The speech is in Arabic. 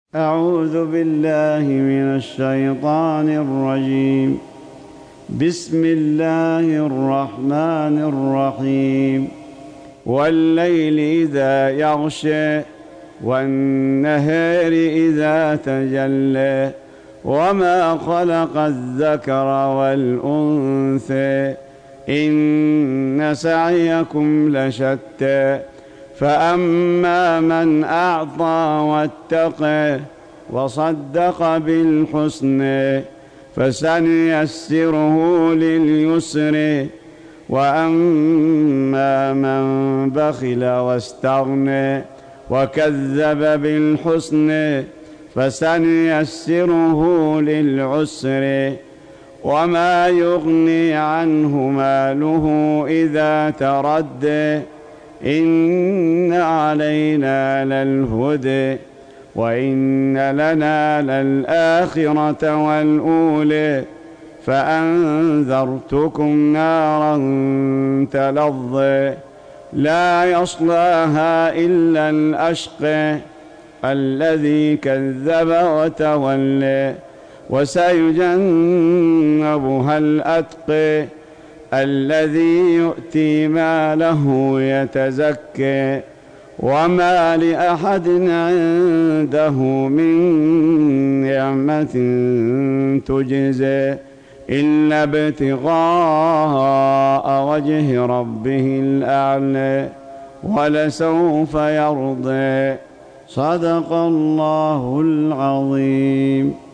أعوذ بالله من الشيطان الرجيم. بسم الله الرحمن الرحيم. والليل إذا يغشى والنهار إذا تجلى وما خلق الذكر والأنثى إن سعيكم لشتى فأما من أعطى واتقى وصدق بالحسنى فسنيسره لليسر وأما من بخل واستغنى وكذب بالحسنى فسنيسره للعسر وما يغني عنه ماله إذا تردى إن علينا للهدى وإن لنا للآخرة والأولى فأنذرتكم نارا تلظى لا يصلاها إلا الأشقى الذي كذب وتولى وسيجنبها الأتقى الذي يؤتي ماله يتزكى وما لأحد عنده من نعمة تجزى إلا ابتغاء وجه ربه الأعلى ولسوف يرضى. صدق الله العظيم.